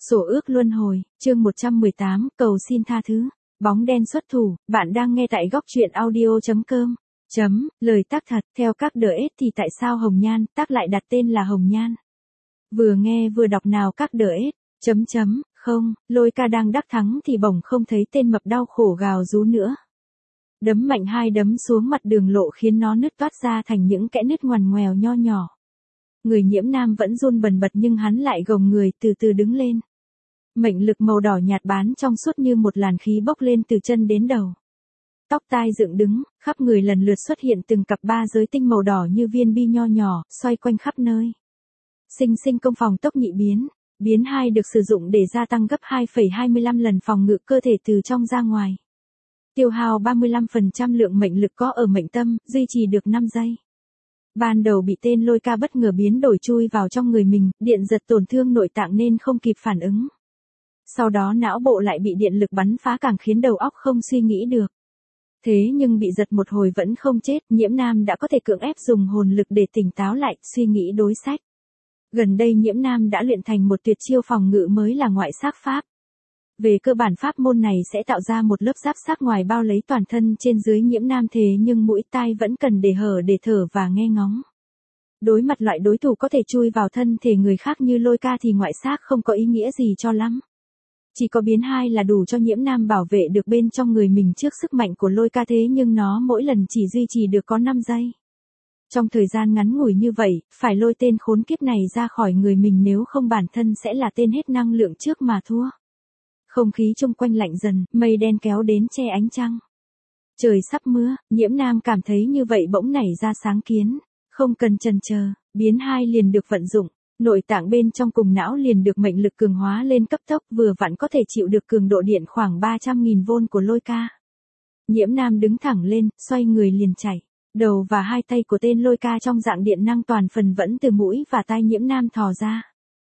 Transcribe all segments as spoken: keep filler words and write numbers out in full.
Sổ ước luân hồi, chương một trăm mười tám, cầu xin tha thứ. Bóng đen xuất thủ, bạn đang nghe tại góc truyện audio.com. Chấm, lời tác thật, theo các đờ ết thì tại sao Hồng Nhan, tác lại đặt tên là Hồng Nhan. Vừa nghe vừa đọc nào các đờ ết, chấm chấm, không, Lôi Ca đang đắc thắng thì bỗng không thấy tên mập đau khổ gào rú nữa. Đấm mạnh hai đấm xuống mặt đường lộ khiến nó nứt toát ra thành những kẽ nứt ngoằn ngoèo nho nhỏ. Người Nhiễm Nam vẫn run bần bật nhưng hắn lại gồng người từ từ đứng lên. Mệnh lực màu đỏ nhạt bán trong suốt như một làn khí bốc lên từ chân đến đầu. Tóc tai dựng đứng, khắp người lần lượt xuất hiện từng cặp ba giới tinh màu đỏ như viên bi nho nhỏ, xoay quanh khắp nơi. Sinh sinh công phòng tốc nhị biến. Biến hai được sử dụng để gia tăng gấp hai phẩy hai mươi lăm lần phòng ngự cơ thể từ trong ra ngoài. Tiêu hao ba mươi lăm phần trăm lượng mệnh lực có ở mệnh tâm, duy trì được năm giây. Ban đầu bị tên Lôi Ca bất ngờ biến đổi chui vào trong người mình, điện giật tổn thương nội tạng nên không kịp phản ứng. Sau đó não bộ lại bị điện lực bắn phá càng khiến đầu óc không suy nghĩ được. Thế nhưng bị giật một hồi vẫn không chết, Nhiễm Nam đã có thể cưỡng ép dùng hồn lực để tỉnh táo lại, suy nghĩ đối sách. Gần đây Nhiễm Nam đã luyện thành một tuyệt chiêu phòng ngự mới là ngoại xác pháp. Về cơ bản pháp môn này sẽ tạo ra một lớp giáp xác ngoài bao lấy toàn thân trên dưới Nhiễm Nam thế nhưng mũi tai vẫn cần để hở để thở và nghe ngóng. Đối mặt loại đối thủ có thể chui vào thân thể người khác như Lôi Ca thì ngoại xác không có ý nghĩa gì cho lắm. Chỉ có biến hai là đủ cho Nhiễm Nam bảo vệ được bên trong người mình trước sức mạnh của Lôi Ca thế nhưng nó mỗi lần chỉ duy trì được có năm giây. Trong thời gian ngắn ngủi như vậy, phải lôi tên khốn kiếp này ra khỏi người mình nếu không bản thân sẽ là tên hết năng lượng trước mà thua. Không khí chung quanh lạnh dần, mây đen kéo đến che ánh trăng. Trời sắp mưa, Nhiễm Nam cảm thấy như vậy bỗng nảy ra sáng kiến. Không cần chần chờ, biến hai liền được vận dụng. Nội tạng bên trong cùng não liền được mệnh lực cường hóa lên cấp tốc vừa vặn có thể chịu được cường độ điện khoảng ba trăm nghìn vôn của Lôi Ca. Nhiễm Nam đứng thẳng lên, xoay người liền chạy. Đầu và hai tay của tên Lôi Ca trong dạng điện năng toàn phần vẫn từ mũi và tai Nhiễm Nam thò ra.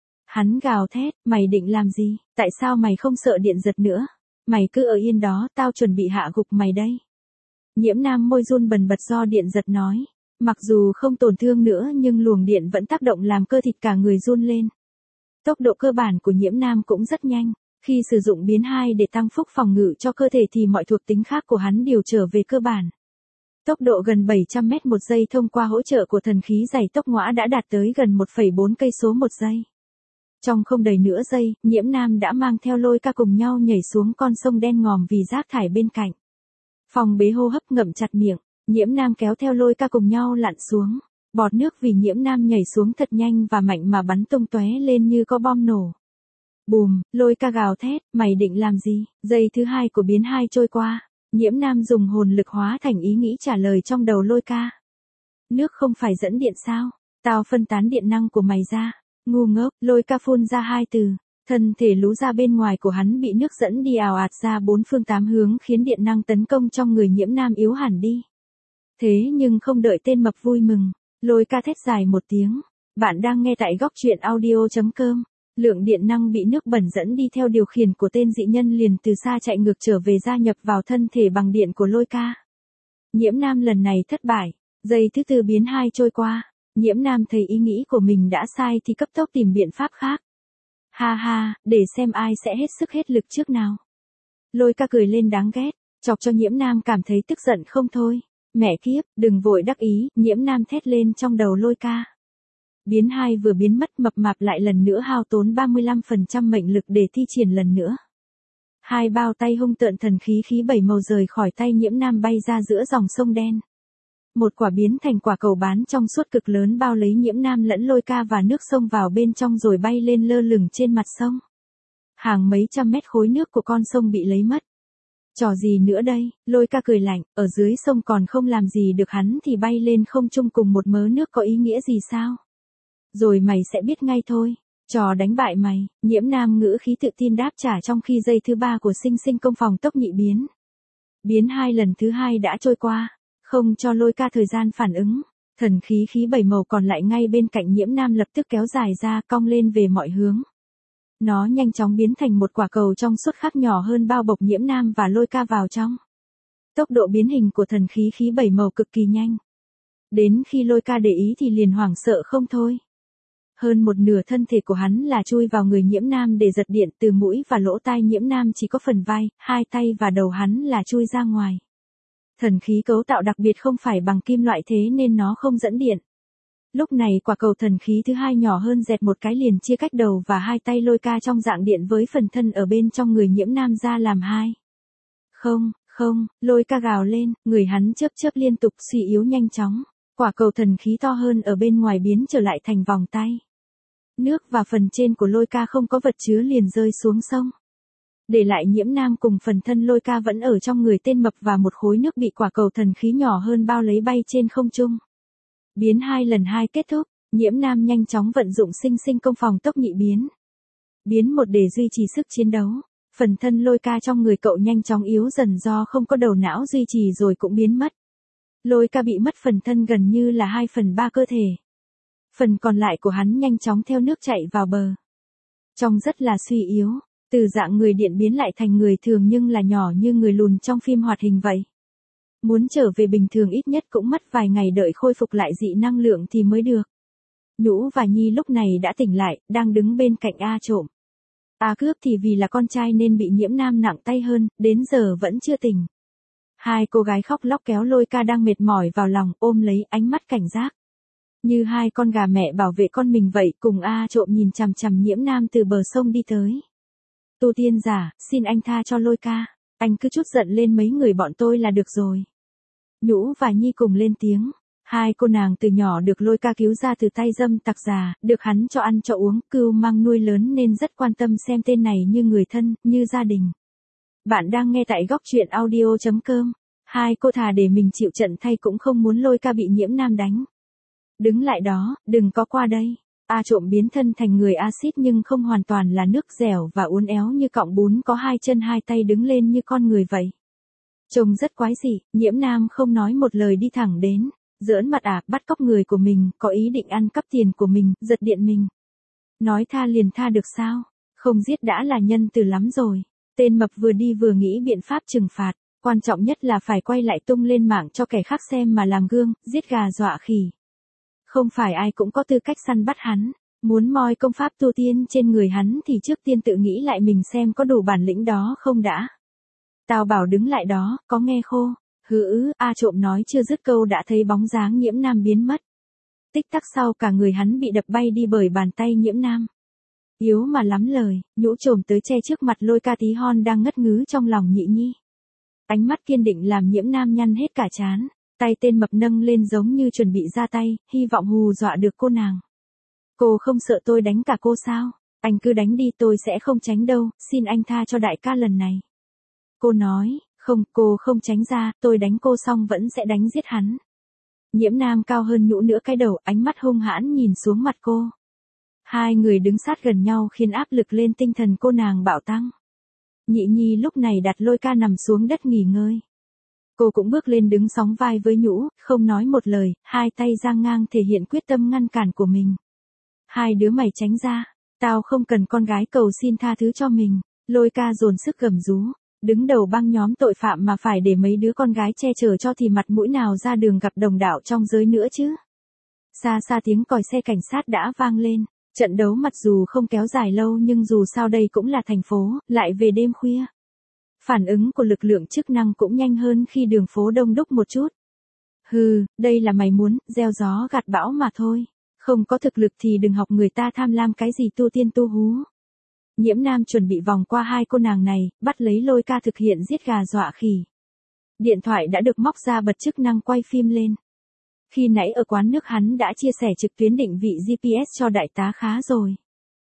Hắn gào thét, mày định làm gì, tại sao mày không sợ điện giật nữa, mày cứ ở yên đó, tao chuẩn bị hạ gục mày đây. Nhiễm Nam môi run bần bật do điện giật nói, mặc dù không tổn thương nữa nhưng luồng điện vẫn tác động làm cơ thịt cả người run lên. Tốc độ cơ bản của Nhiễm Nam cũng rất nhanh, khi sử dụng biến hai để tăng phúc phòng ngự cho cơ thể thì mọi thuộc tính khác của hắn đều trở về cơ bản. Tốc độ gần bảy trăm mét một giây thông qua hỗ trợ của thần khí giày tốc ngõa đã đạt tới gần một phẩy bốn cây số một giây. Trong không đầy nửa giây, Nhiễm Nam đã mang theo Lôi Ca cùng nhau nhảy xuống con sông đen ngòm vì rác thải bên cạnh. Phòng bế hô hấp ngậm chặt miệng, Nhiễm Nam kéo theo Lôi Ca cùng nhau lặn xuống. Bọt nước vì Nhiễm Nam nhảy xuống thật nhanh và mạnh mà bắn tung tóe lên như có bom nổ. Bùm, Lôi Ca gào thét, mày định làm gì? Giây thứ hai của biến hai trôi qua, Nhiễm Nam dùng hồn lực hóa thành ý nghĩ trả lời trong đầu Lôi Ca. Nước không phải dẫn điện sao? Tao phân tán điện năng của mày ra. Ngu ngốc, Lôi Ca phun ra hai từ, thân thể lú ra bên ngoài của hắn bị nước dẫn đi ào ạt ra bốn phương tám hướng khiến điện năng tấn công trong người Nhiễm Nam yếu hẳn đi. Thế nhưng không đợi tên mập vui mừng, Lôi Ca thét dài một tiếng, bạn đang nghe tại góc truyện audio.com, lượng điện năng bị nước bẩn dẫn đi theo điều khiển của tên dị nhân liền từ xa chạy ngược trở về gia nhập vào thân thể bằng điện của Lôi Ca. Nhiễm Nam lần này thất bại, giây thứ tư biến hai trôi qua. Nhiễm Nam thấy ý nghĩ của mình đã sai thì cấp tốc tìm biện pháp khác. Ha ha, để xem ai sẽ hết sức hết lực trước nào. Lôi Ca cười lên đáng ghét, chọc cho Nhiễm Nam cảm thấy tức giận không thôi. Mẹ kiếp, đừng vội đắc ý, Nhiễm Nam thét lên trong đầu Lôi Ca. Biến hai vừa biến mất mập mạp lại lần nữa hao tốn ba mươi lăm phần trăm mệnh lực để thi triển lần nữa. Hai bao tay hung tợn thần khí khí bảy màu rời khỏi tay Nhiễm Nam bay ra giữa dòng sông đen. Một quả biến thành quả cầu bán trong suốt cực lớn bao lấy Nhiễm Nam lẫn Lôi Ca và nước sông vào bên trong rồi bay lên lơ lửng trên mặt sông. Hàng mấy trăm mét khối nước của con sông bị lấy mất. Trò gì nữa đây, Lôi Ca cười lạnh, ở dưới sông còn không làm gì được hắn thì bay lên không trung cùng một mớ nước có ý nghĩa gì sao? Rồi mày sẽ biết ngay thôi, trò đánh bại mày, Nhiễm Nam ngữ khí tự tin đáp trả trong khi giây thứ ba của sinh sinh công phòng tốc nhị biến. Biến hai lần thứ hai đã trôi qua. Không cho Lôi Ca thời gian phản ứng, thần khí khí bảy màu còn lại ngay bên cạnh Nhiễm Nam lập tức kéo dài ra cong lên về mọi hướng. Nó nhanh chóng biến thành một quả cầu trong suốt khác nhỏ hơn bao bọc Nhiễm Nam và Lôi Ca vào trong. Tốc độ biến hình của thần khí khí bảy màu cực kỳ nhanh. Đến khi Lôi Ca để ý thì liền hoảng sợ không thôi. Hơn một nửa thân thể của hắn là chui vào người Nhiễm Nam để giật điện, từ mũi và lỗ tai Nhiễm Nam chỉ có phần vai, hai tay và đầu hắn là chui ra ngoài. Thần khí cấu tạo đặc biệt không phải bằng kim loại thế nên nó không dẫn điện. Lúc này quả cầu thần khí thứ hai nhỏ hơn dẹt một cái liền chia cách đầu và hai tay Lôi Ca trong dạng điện với phần thân ở bên trong người Nhiễm Nam ra làm hai. Không, không, Lôi Ca gào lên, người hắn chớp chớp liên tục suy yếu nhanh chóng. Quả cầu thần khí to hơn ở bên ngoài biến trở lại thành vòng tay. Nước và phần trên của Lôi Ca không có vật chứa liền rơi xuống sông. Để lại Nhiễm Nam cùng phần thân Lôi Ca vẫn ở trong người tên mập và một khối nước bị quả cầu thần khí nhỏ hơn bao lấy bay trên không trung. Biến hai lần hai kết thúc, Nhiễm Nam nhanh chóng vận dụng sinh sinh công phòng tốc nhị biến. Biến một để duy trì sức chiến đấu. Phần thân Lôi Ca trong người cậu nhanh chóng yếu dần do không có đầu não duy trì rồi cũng biến mất. Lôi Ca bị mất phần thân gần như là hai phần ba cơ thể. Phần còn lại của hắn nhanh chóng theo nước chạy vào bờ. Trông rất là suy yếu, từ dạng người điện biến lại thành người thường nhưng là nhỏ như người lùn trong phim hoạt hình vậy. Muốn trở về bình thường ít nhất cũng mất vài ngày đợi khôi phục lại dị năng lượng thì mới được. Nhũ và Nhi lúc này đã tỉnh lại, đang đứng bên cạnh A Trộm. A Cướp thì vì là con trai nên bị Nhiễm Nam nặng tay hơn, đến giờ vẫn chưa tỉnh. Hai cô gái khóc lóc kéo Lôi Ca đang mệt mỏi vào lòng, ôm lấy, ánh mắt cảnh giác. Như hai con gà mẹ bảo vệ con mình vậy, cùng A Trộm nhìn chằm chằm Nhiễm Nam từ bờ sông đi tới. Tu tiên giả, xin anh tha cho Lôi Ca, anh cứ chút giận lên mấy người bọn tôi là được rồi. Nhũ và Nhi cùng lên tiếng. Hai cô nàng từ nhỏ được Lôi Ca cứu ra từ tay dâm tặc già, được hắn cho ăn cho uống, cưu mang nuôi lớn nên rất quan tâm xem tên này như người thân, như gia đình. Bạn đang nghe tại góc truyện audio chấm com. Hai cô thà để mình chịu trận thay cũng không muốn Lôi Ca bị Nhiễm Nam đánh. Đứng lại đó, đừng có qua đây. A Trộm biến thân thành người axit nhưng không hoàn toàn là nước dẻo và uốn éo như cọng bún, có hai chân hai tay đứng lên như con người vậy. Trông rất quái dị, Nhiễm Nam không nói một lời đi thẳng đến. Giỡn mặt à, bắt cóc người của mình, có ý định ăn cắp tiền của mình, giật điện mình. Nói tha liền tha được sao? Không giết đã là nhân từ lắm rồi. Tên mập vừa đi vừa nghĩ biện pháp trừng phạt, quan trọng nhất là phải quay lại tung lên mạng cho kẻ khác xem mà làm gương, giết gà dọa khỉ. Không phải ai cũng có tư cách săn bắt hắn, muốn moi công pháp tu tiên trên người hắn thì trước tiên tự nghĩ lại mình xem có đủ bản lĩnh đó không đã. Tao bảo đứng lại đó, có nghe khô? Hứ ứ, A Trộm nói chưa dứt câu đã thấy bóng dáng Nhiễm Nam biến mất. Tích tắc sau cả người hắn bị đập bay đi bởi bàn tay Nhiễm Nam. Yếu mà lắm lời, Nhũ Trồm tới che trước mặt Lôi Ca tí hon đang ngất ngứ trong lòng Nhị Nhi. Ánh mắt kiên định làm Nhiễm Nam nhăn hết cả trán, tay tên mập nâng lên giống như chuẩn bị ra tay, hy vọng hù dọa được cô nàng. Cô không sợ tôi đánh cả cô sao? Anh cứ đánh đi, tôi sẽ không tránh đâu, xin anh tha cho đại ca lần này. Cô nói, không, cô không tránh ra, tôi đánh cô xong vẫn sẽ đánh giết hắn. Nhiễm Nam cao hơn Nhũ nữa cái đầu, ánh mắt hung hãn nhìn xuống mặt cô. Hai người đứng sát gần nhau khiến áp lực lên tinh thần cô nàng bạo tăng. Nhị Nhi lúc này đặt Lôi Ca nằm xuống đất nghỉ ngơi. Cô cũng bước lên đứng sóng vai với Nhũ, không nói một lời, hai tay giang ngang thể hiện quyết tâm ngăn cản của mình. Hai đứa mày tránh ra, tao không cần con gái cầu xin tha thứ cho mình. Lôi Ca dồn sức gầm rú, đứng đầu băng nhóm tội phạm mà phải để mấy đứa con gái che chở cho thì mặt mũi nào ra đường gặp đồng đạo trong giới nữa chứ. Xa xa tiếng còi xe cảnh sát đã vang lên, trận đấu mặc dù không kéo dài lâu nhưng dù sao đây cũng là thành phố, lại về đêm khuya. Phản ứng của lực lượng chức năng cũng nhanh hơn khi đường phố đông đúc một chút. Hừ, đây là mày muốn, gieo gió gặt bão mà thôi. Không có thực lực thì đừng học người ta tham lam cái gì tu tiên tu hú. Nhiễm Nam chuẩn bị vòng qua hai cô nàng này, bắt lấy Lôi Ca thực hiện giết gà dọa khỉ. Điện thoại đã được móc ra bật chức năng quay phim lên. Khi nãy ở quán nước hắn đã chia sẻ trực tuyến định vị giê pê ét cho đại tá Khá rồi.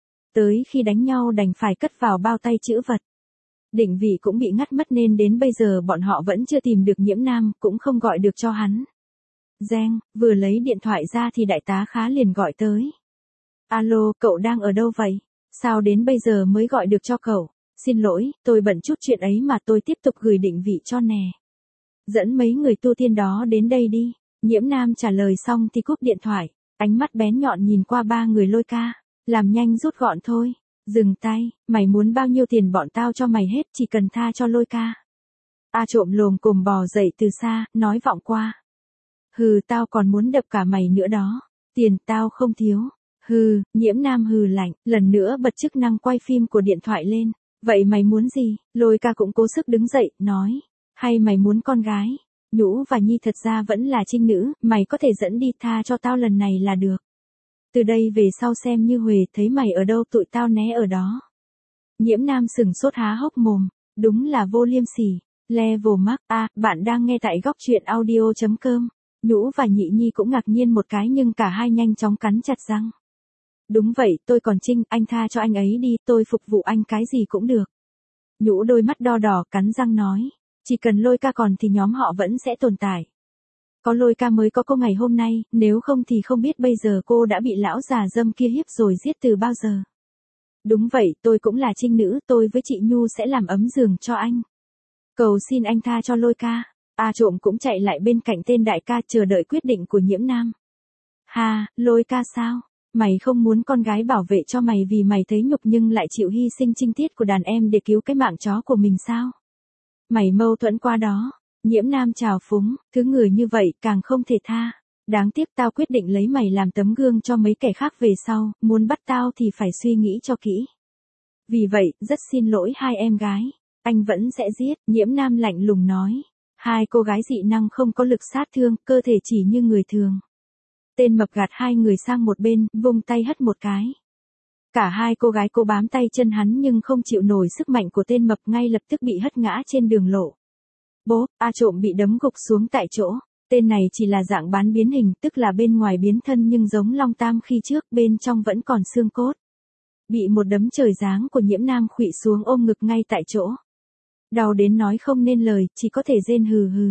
Tới khi đánh nhau đành phải cất vào bao tay chữ vật. Định vị cũng bị ngắt mất nên đến bây giờ bọn họ vẫn chưa tìm được Nhiễm Nam, cũng không gọi được cho hắn. Reng, vừa lấy điện thoại ra thì đại tá Khá liền gọi tới. Alo, cậu đang ở đâu vậy? Sao đến bây giờ mới gọi được cho cậu? Xin lỗi, tôi bận chút chuyện ấy mà tôi tiếp tục gửi định vị cho nè. Dẫn mấy người tu tiên đó đến đây đi. Nhiễm Nam trả lời xong thì cúp điện thoại, ánh mắt bén nhọn nhìn qua ba người Lôi Ca, làm nhanh rút gọn thôi. Dừng tay, mày muốn bao nhiêu tiền bọn tao cho mày hết, chỉ cần tha cho Lôi Ca. A Trộm lồm cồm bò dậy từ xa, nói vọng qua. Hừ, tao còn muốn đập cả mày nữa đó. Tiền tao không thiếu. Hừ, Nhiễm Nam hừ lạnh, lần nữa bật chức năng quay phim của điện thoại lên. Vậy mày muốn gì? Lôi ca cũng cố sức đứng dậy, nói. Hay mày muốn con gái? Nhũ và Nhi thật ra vẫn là trinh nữ, mày có thể dẫn đi, tha cho tao lần này là được. Từ đây về sau xem như Huệ thấy mày ở đâu tụi tao né ở đó. Nhiễm Nam sừng sốt há hốc mồm, đúng là vô liêm sỉ. Level Max A, bạn đang nghe tại góc truyện audio.com. Nhũ và Nhị Nhi cũng ngạc nhiên một cái nhưng cả hai nhanh chóng cắn chặt răng. Đúng vậy, tôi còn Trinh, anh tha cho anh ấy đi, tôi phục vụ anh cái gì cũng được. Nhũ đôi mắt đo đỏ cắn răng nói, chỉ cần Lôi ca còn thì nhóm họ vẫn sẽ tồn tại. Có Lôi ca mới có cô ngày hôm nay, nếu không thì không biết bây giờ cô đã bị lão già dâm kia hiếp rồi giết từ bao giờ. Đúng vậy, tôi cũng là trinh nữ, tôi với chị Nhu sẽ làm ấm giường cho anh. Cầu xin anh tha cho Lôi ca. A Trộm cũng chạy lại bên cạnh tên đại ca chờ đợi quyết định của Nhiễm Nam. Ha, Lôi ca sao? Mày không muốn con gái bảo vệ cho mày vì mày thấy nhục nhưng lại chịu hy sinh trinh tiết của đàn em để cứu cái mạng chó của mình sao? Mày mâu thuẫn qua đó. Nhiễm Nam trào phúng, thứ người như vậy càng không thể tha. Đáng tiếc tao quyết định lấy mày làm tấm gương cho mấy kẻ khác về sau, muốn bắt tao thì phải suy nghĩ cho kỹ. Vì vậy, rất xin lỗi hai em gái. Anh vẫn sẽ giết, Nhiễm Nam lạnh lùng nói. Hai cô gái dị năng không có lực sát thương, cơ thể chỉ như người thường. Tên mập gạt hai người sang một bên, vung tay hất một cái. Cả hai cô gái cố bám tay chân hắn nhưng không chịu nổi sức mạnh của tên mập, ngay lập tức bị hất ngã trên đường lộ. Bốp, A Trộm bị đấm gục xuống tại chỗ. Tên này chỉ là dạng bán biến hình, tức là bên ngoài biến thân nhưng giống Long Tam khi trước, bên trong vẫn còn xương cốt. Bị một đấm trời giáng của Nhiễm Nam khuỵu xuống ôm ngực ngay tại chỗ. Đau đến nói không nên lời, chỉ có thể rên hừ hừ.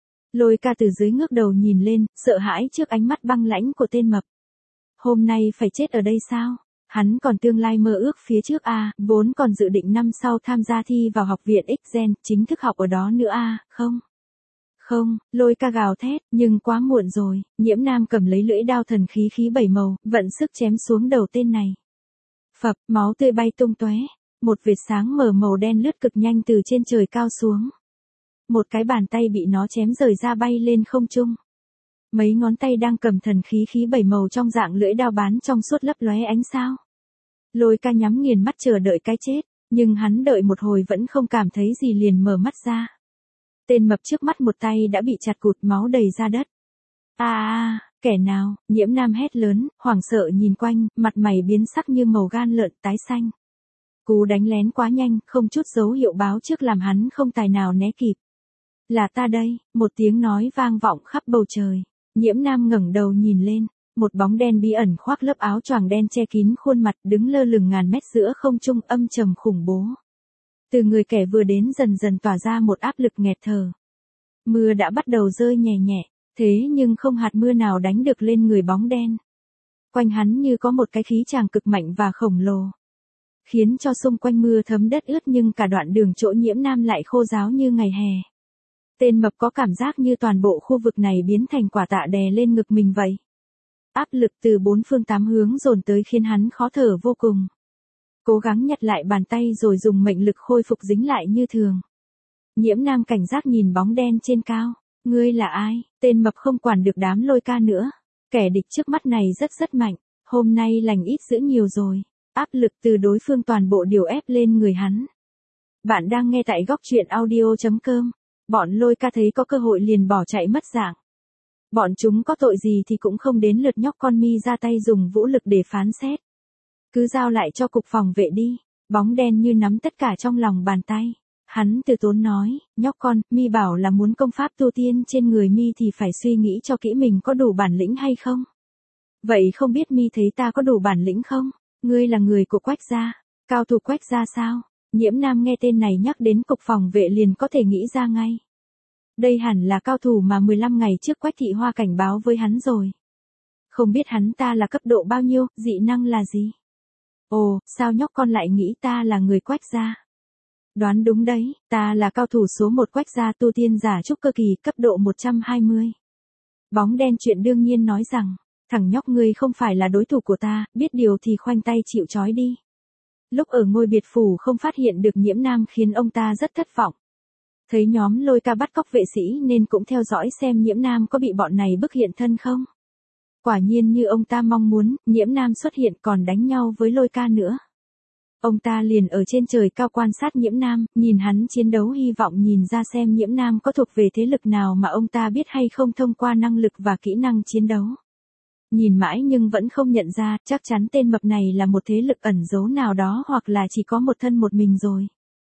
Lôi ca từ dưới ngước đầu nhìn lên, sợ hãi trước ánh mắt băng lãnh của tên mập. Hôm nay phải chết ở đây sao? Hắn còn tương lai mơ ước phía trước a, vốn còn dự định năm sau tham gia thi vào học viện X-Gen, chính thức học ở đó nữa a, không? Không, Lôi ca gào thét, nhưng quá muộn rồi, Nhiễm Nam cầm lấy lưỡi đao thần khí khí bảy màu, vận sức chém xuống đầu tên này. Phập, máu tươi bay tung tóe, một vệt sáng mờ màu đen lướt cực nhanh từ trên trời cao xuống. Một cái bàn tay bị nó chém rời ra bay lên không trung. Mấy ngón tay đang cầm thần khí khí bảy màu trong dạng lưỡi đao bán trong suốt lấp lóe ánh sao. Lôi ca nhắm nghiền mắt chờ đợi cái chết, nhưng hắn đợi một hồi vẫn không cảm thấy gì liền mở mắt ra. Tên mập trước mắt một tay đã bị chặt cụt, máu đầy ra đất. A a, kẻ nào? Nhiễm Nam hét lớn, hoảng sợ nhìn quanh, mặt mày biến sắc như màu gan lợn tái xanh. Cú đánh lén quá nhanh, không chút dấu hiệu báo trước làm hắn không tài nào né kịp. Là ta đây, một tiếng nói vang vọng khắp bầu trời. Nhiễm Nam ngẩng đầu nhìn lên, một bóng đen bí ẩn khoác lớp áo choàng đen che kín khuôn mặt đứng lơ lửng ngàn mét giữa không trung, âm trầm khủng bố. Từ người kẻ vừa đến dần dần tỏa ra một áp lực nghẹt thở. Mưa đã bắt đầu rơi nhẹ nhẹ, thế nhưng không hạt mưa nào đánh được lên người bóng đen. Quanh hắn như có một cái khí tràng cực mạnh và khổng lồ, khiến cho xung quanh mưa thấm đất ướt nhưng cả đoạn đường chỗ Nhiễm Nam lại khô ráo như ngày hè. Tên mập có cảm giác như toàn bộ khu vực này biến thành quả tạ đè lên ngực mình vậy. Áp lực từ bốn phương tám hướng dồn tới khiến hắn khó thở vô cùng. Cố gắng nhặt lại bàn tay rồi dùng mệnh lực khôi phục dính lại như thường. Nhiễm Nam cảnh giác nhìn bóng đen trên cao. Ngươi là ai? Tên mập không quản được đám Lôi ca nữa. Kẻ địch trước mắt này rất rất mạnh. Hôm nay lành ít dữ nhiều rồi. Áp lực từ đối phương toàn bộ điều ép lên người hắn. Bạn đang nghe tại góc truyện audio.com. Bọn Lôi ca thấy có cơ hội liền bỏ chạy mất dạng. Bọn chúng có tội gì thì cũng không đến lượt nhóc con Mi ra tay dùng vũ lực để phán xét. Cứ giao lại cho cục phòng vệ đi. Bóng đen như nắm tất cả trong lòng bàn tay. Hắn từ tốn nói, nhóc con, Mi bảo là muốn công pháp tu tiên trên người Mi thì phải suy nghĩ cho kỹ mình có đủ bản lĩnh hay không. Vậy không biết Mi thấy ta có đủ bản lĩnh không? Ngươi là người của Quách gia, cao thủ Quách gia sao? Nhiễm Nam nghe tên này nhắc đến cục phòng vệ liền có thể nghĩ ra ngay. Đây hẳn là cao thủ mà mười lăm ngày trước Quách Thị Hoa cảnh báo với hắn rồi. Không biết hắn ta là cấp độ bao nhiêu, dị năng là gì? Ồ, sao nhóc con lại nghĩ ta là người Quách gia? Đoán đúng đấy, ta là cao thủ số một Quách gia, tu tiên giả trúc cơ kỳ, cấp độ một trăm hai mươi. Bóng đen chuyện đương nhiên nói rằng, thằng nhóc ngươi không phải là đối thủ của ta, biết điều thì khoanh tay chịu trói đi. Lúc ở ngôi biệt phủ không phát hiện được Nhiễm Nam khiến ông ta rất thất vọng. Thấy nhóm Lôi ca bắt cóc vệ sĩ nên cũng theo dõi xem Nhiễm Nam có bị bọn này bức hiện thân không. Quả nhiên như ông ta mong muốn, Nhiễm Nam xuất hiện còn đánh nhau với Lôi Ca nữa. Ông ta liền ở trên trời cao quan sát Nhiễm Nam, nhìn hắn chiến đấu hy vọng nhìn ra xem Nhiễm Nam có thuộc về thế lực nào mà ông ta biết hay không thông qua năng lực và kỹ năng chiến đấu. Nhìn mãi nhưng vẫn không nhận ra, chắc chắn tên mập này là một thế lực ẩn giấu nào đó hoặc là chỉ có một thân một mình rồi.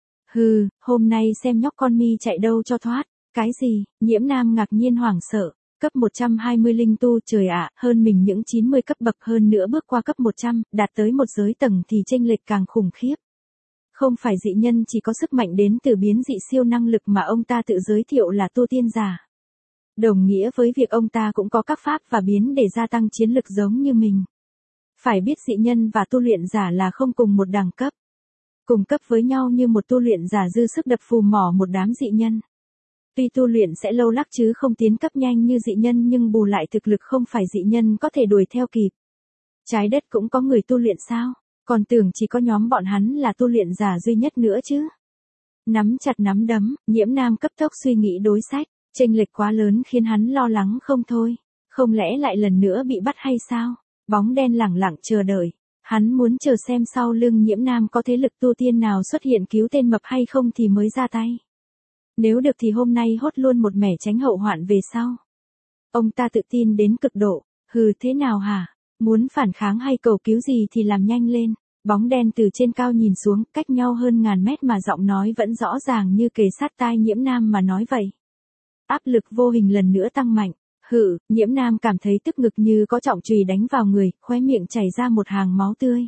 Hừ, hôm nay xem nhóc con mi chạy đâu cho thoát. Cái gì? Nhiễm Nam ngạc nhiên hoảng sợ. Cấp một trăm hai mươi linh tu, trời ạ, hơn mình những chín mươi cấp bậc, hơn nữa bước qua cấp một trăm, đạt tới một giới tầng thì chênh lệch càng khủng khiếp. Không phải dị nhân chỉ có sức mạnh đến từ biến dị siêu năng lực mà ông ta tự giới thiệu là tu tiên giả. Đồng nghĩa với việc ông ta cũng có các pháp và biến để gia tăng chiến lực giống như mình. Phải biết dị nhân và tu luyện giả là không cùng một đẳng cấp. Cùng cấp với nhau như một tu luyện giả dư sức đập phù mỏ một đám dị nhân. Tuy tu luyện sẽ lâu lắc chứ không tiến cấp nhanh như dị nhân nhưng bù lại thực lực không phải dị nhân có thể đuổi theo kịp. Trái đất cũng có người tu luyện sao? Còn tưởng chỉ có nhóm bọn hắn là tu luyện giả duy nhất nữa chứ. Nắm chặt nắm đấm, Nhiễm Nam cấp tốc suy nghĩ đối sách, chênh lệch quá lớn khiến hắn lo lắng không thôi. Không lẽ lại lần nữa bị bắt hay sao? Bóng đen lẳng lặng chờ đợi. Hắn muốn chờ xem sau lưng Nhiễm Nam có thế lực tu tiên nào xuất hiện cứu tên mập hay không thì mới ra tay. Nếu được thì hôm nay hốt luôn một mẻ tránh hậu hoạn về sau. Ông ta tự tin đến cực độ. Hừ, thế nào hả? Muốn phản kháng hay cầu cứu gì thì làm nhanh lên. Bóng đen từ trên cao nhìn xuống, cách nhau hơn ngàn mét mà giọng nói vẫn rõ ràng như kề sát tai Nhiễm Nam mà nói vậy. Áp lực vô hình lần nữa tăng mạnh. Hự, Nhiễm Nam cảm thấy tức ngực như có trọng chùy đánh vào người, khóe miệng chảy ra một hàng máu tươi.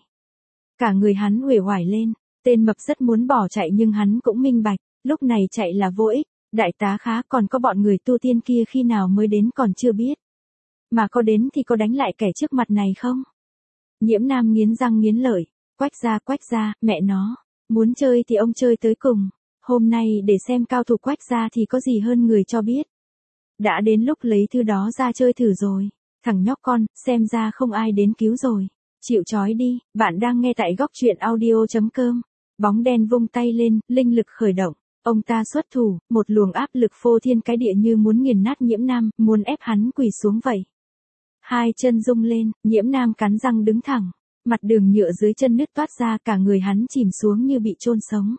Cả người hắn uể oải lên, tên mập rất muốn bỏ chạy nhưng hắn cũng minh bạch, lúc này chạy là vô ích, đại tá khá còn có bọn người tu tiên kia khi nào mới đến còn chưa biết. Mà có đến thì có đánh lại kẻ trước mặt này không? Nhiễm Nam nghiến răng nghiến lợi, quách ra quách ra, mẹ nó, muốn chơi thì ông chơi tới cùng, hôm nay để xem cao thủ quách ra thì có gì hơn người cho biết. Đã đến lúc lấy thứ đó ra chơi thử rồi. Thằng nhóc con, xem ra không ai đến cứu rồi. Chịu trói đi, bạn đang nghe tại góc truyện audio chấm com. Bóng đen vung tay lên, linh lực khởi động. Ông ta xuất thủ, một luồng áp lực phô thiên cái địa như muốn nghiền nát Nhiễm Nam, muốn ép hắn quỳ xuống vậy. Hai chân rung lên, Nhiễm Nam cắn răng đứng thẳng. Mặt đường nhựa dưới chân nứt toát ra, cả người hắn chìm xuống như bị chôn sống.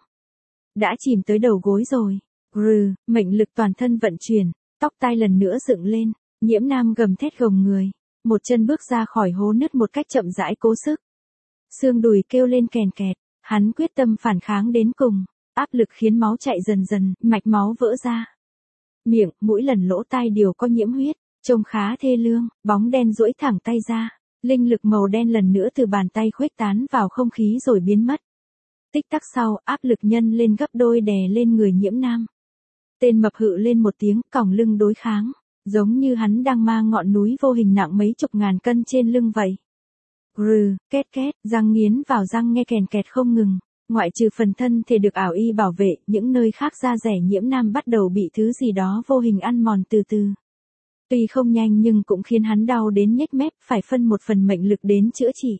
Đã chìm tới đầu gối rồi. Rừ, mệnh lực toàn thân vận chuyển. Tóc tai lần nữa dựng lên, Nhiễm Nam gầm thét gồng người, một chân bước ra khỏi hố nứt một cách chậm rãi cố sức. Xương đùi kêu lên kèn kẹt, hắn quyết tâm phản kháng đến cùng, áp lực khiến máu chạy dần dần, mạch máu vỡ ra. Miệng, mũi lần lỗ tai đều có nhiễm huyết, trông khá thê lương, bóng đen duỗi thẳng tay ra, linh lực màu đen lần nữa từ bàn tay khuếch tán vào không khí rồi biến mất. Tích tắc sau, áp lực nhân lên gấp đôi đè lên người Nhiễm Nam. Tên mập hự lên một tiếng, còng lưng đối kháng, giống như hắn đang mang ngọn núi vô hình nặng mấy chục ngàn cân trên lưng vậy. Rừ, két két, răng nghiến vào răng nghe kèn kẹt không ngừng, ngoại trừ phần thân thể được ảo y bảo vệ, những nơi khác da rẻ Nhiễm Nam bắt đầu bị thứ gì đó vô hình ăn mòn từ từ. Tuy không nhanh nhưng cũng khiến hắn đau đến nhếch mép, phải phân một phần mệnh lực đến chữa trị.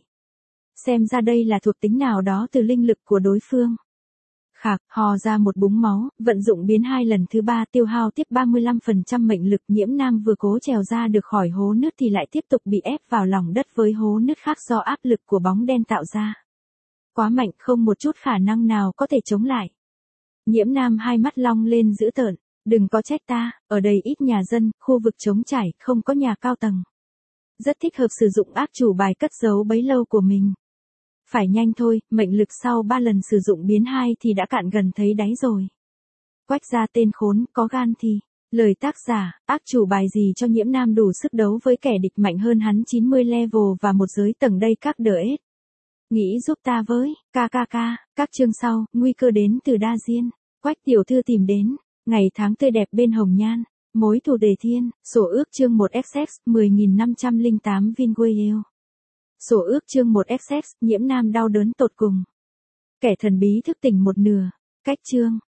Xem ra đây là thuộc tính nào đó từ linh lực của đối phương. Khạc, hò ra một búng máu, vận dụng biến hai lần thứ ba tiêu hao tiếp ba mươi lăm phần trăm mệnh lực. Nhiễm Nam vừa cố trèo ra được khỏi hố nứt thì lại tiếp tục bị ép vào lòng đất với hố nứt khác do áp lực của bóng đen tạo ra. Quá mạnh, không một chút khả năng nào có thể chống lại. Nhiễm Nam hai mắt long lên dữ tợn, đừng có trách ta, ở đây ít nhà dân, khu vực trống trải, không có nhà cao tầng. Rất thích hợp sử dụng ác chủ bài cất giấu bấy lâu của mình. Phải nhanh thôi, mệnh lực sau ba lần sử dụng biến hai thì đã cạn gần thấy đáy rồi. Quách ra tên khốn, có gan thì. Lời tác giả, ác chủ bài gì cho Nhiễm Nam đủ sức đấu với kẻ địch mạnh hơn hắn chín mươi level và một giới tầng đây các đỡ ết. Nghĩ giúp ta với, ca ca ca, các chương sau, nguy cơ đến từ đa diên. Quách tiểu thư tìm đến, ngày tháng tươi đẹp bên hồng nhan, mối thù đề thiên, sổ ước chương một ích ích, mười nghìn năm trăm lẻ tám Vingueo. Sổ ước chương một ích ích, Nhiễm Nam đau đớn tột cùng. Kẻ thần bí thức tỉnh một nửa, cách chương.